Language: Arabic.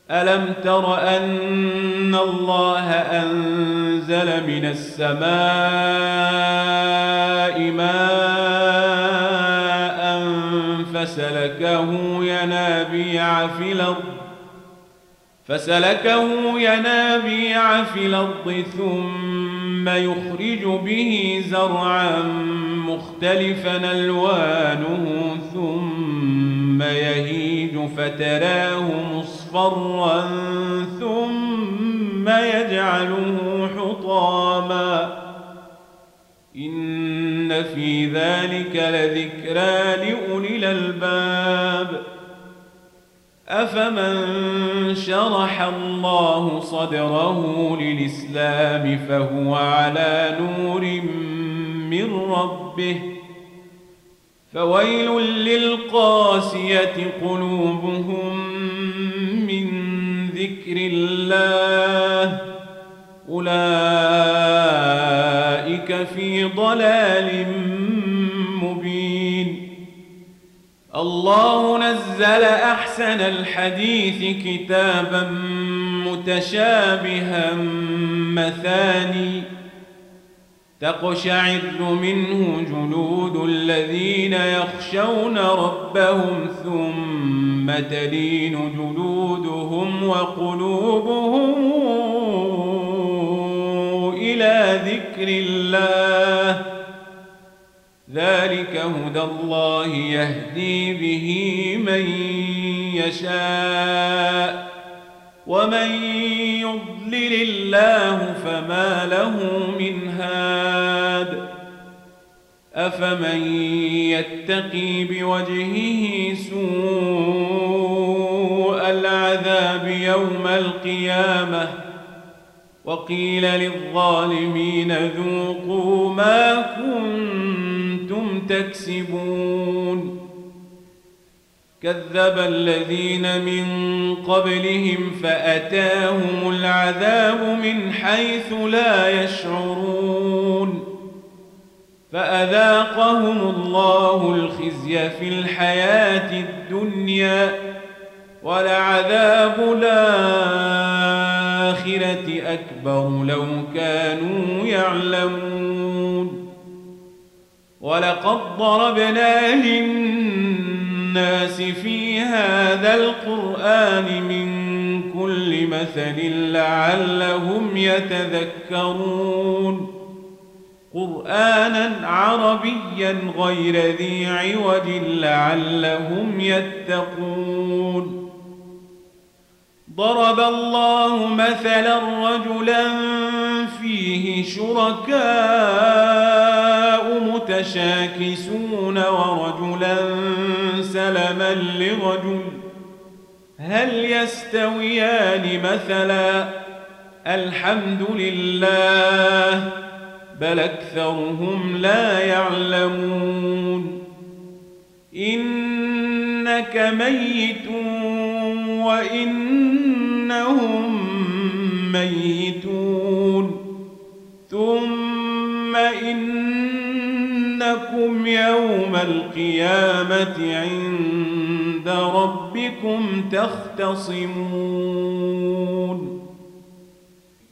ألم تر أن الله أنزل من السماء ماء فسلكه ينابيع في الأرض ثم يخرج به زرعا مختلفا ألوانه ثم يهيج فتراه مصفرا ثم يجعله حطاما إن في ذلك لذكرى لأولي الألباب أفمن شرح الله صدره للإسلام فهو على نور من ربه فويل للقاسية قلوبهم من ذكر الله أولئك في ضلال مبين الله نزل أحسن الحديث كتابا متشابها مثاني تقشعر منه جلود الذين يخشون ربهم ثم تلين جلودهم وقلوبهم إلى ذكر الله ذلك هدى الله يهدي به من يشاء ومن يضلل الله فما له من هاد أفمن يتقي بوجهه سوء العذاب يوم القيامة وقيل للظالمين ذوقوا ما كنتم تكسبون كذب الذين من قبلهم فأتاهم العذاب من حيث لا يشعرون فأذاقهم الله الخزي في الحياة الدنيا ولعذاب الآخرة أكبر لو كانوا يعلمون ولقد ضربنا للناس في هذا القرآن من كل مثل لعلهم يتذكرون قرآنا عربيا غير ذي عوج لعلهم يتقون ضرب الله مثلا رجلا فيه شركاء متشاكسون ورجلا سلما لرجل هل يستويان مثلا الحمد لله بل أكثرهم لا يعلمون إنك ميت وإنهم ميتون ثم إنكم يوم القيامة عند ربكم تختصمون